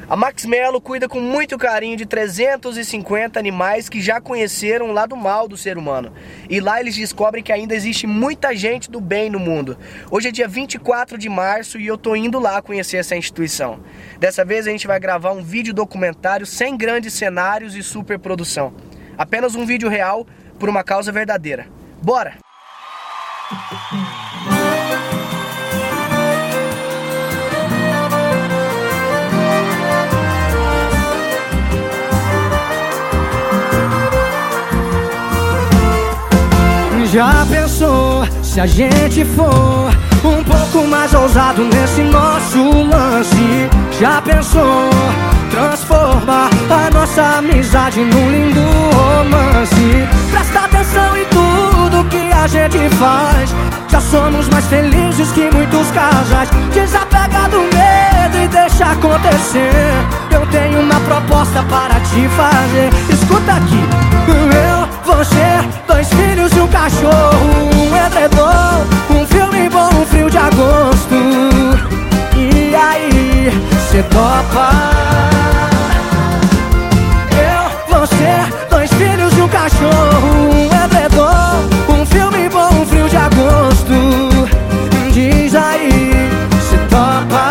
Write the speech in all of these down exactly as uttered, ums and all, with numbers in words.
A Max Mello cuida com muito carinho de trezentos e cinquenta animais que já conheceram o lado mal do ser humano. E lá eles descobrem que ainda existe muita gente do bem no mundo. Hoje é dia vinte e quatro de março e eu tô indo lá conhecer essa instituição. Dessa vez a gente vai gravar um vídeo documentário sem grandes cenários e superprodução. Apenas um vídeo real por uma causa verdadeira. Bora! Já pensou se a gente for um pouco mais ousado nesse nosso lance? Já pensou transformar a nossa amizade num lindo romance? Presta atenção em tudo que a gente faz. Já somos mais felizes que muitos casais. Desapega do medo e deixa acontecer. Eu tenho uma proposta para te fazer. Escuta aqui. Eu, você, dois filhos e um cachorro, um edredom, um filme bom, um frio de agosto. E aí, cê topa? Eu, você, dois filhos e um cachorro, um edredom, um filme bom, um frio de agosto. Diz aí, cê topa?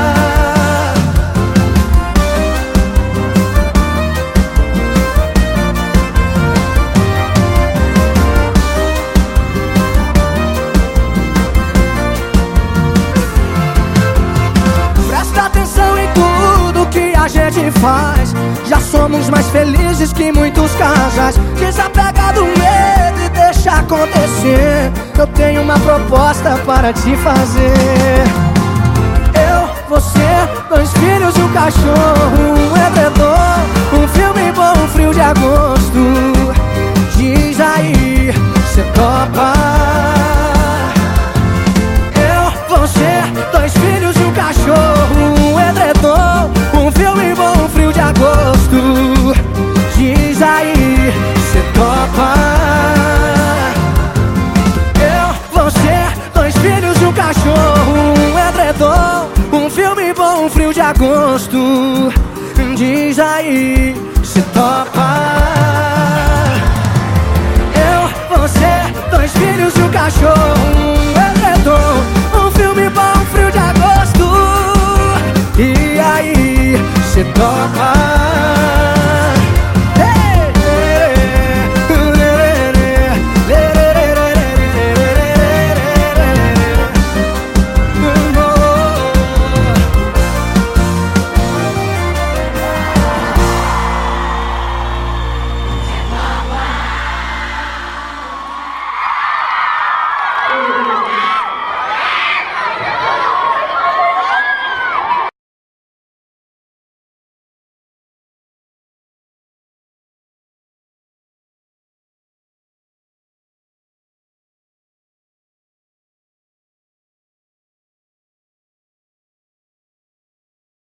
A gente faz, já somos mais felizes que muitos casais. Desapega do medo e deixa acontecer. Eu tenho uma proposta para te fazer. Eu, você, dois filhos e um cachorro, um edredom, um filme bom, um frio de agosto. Diz aí, cê topa? Eu, você, dois filhos e um cachorro, um edredom, um filme bom, um frio de agosto. Diz aí, cê topa? Eu, você, dois filhos e um cachorro, um edredom, um filme bom, um frio de agosto. Diz aí, cê topa? Eu, você, dois filhos e um cachorro, um edredom,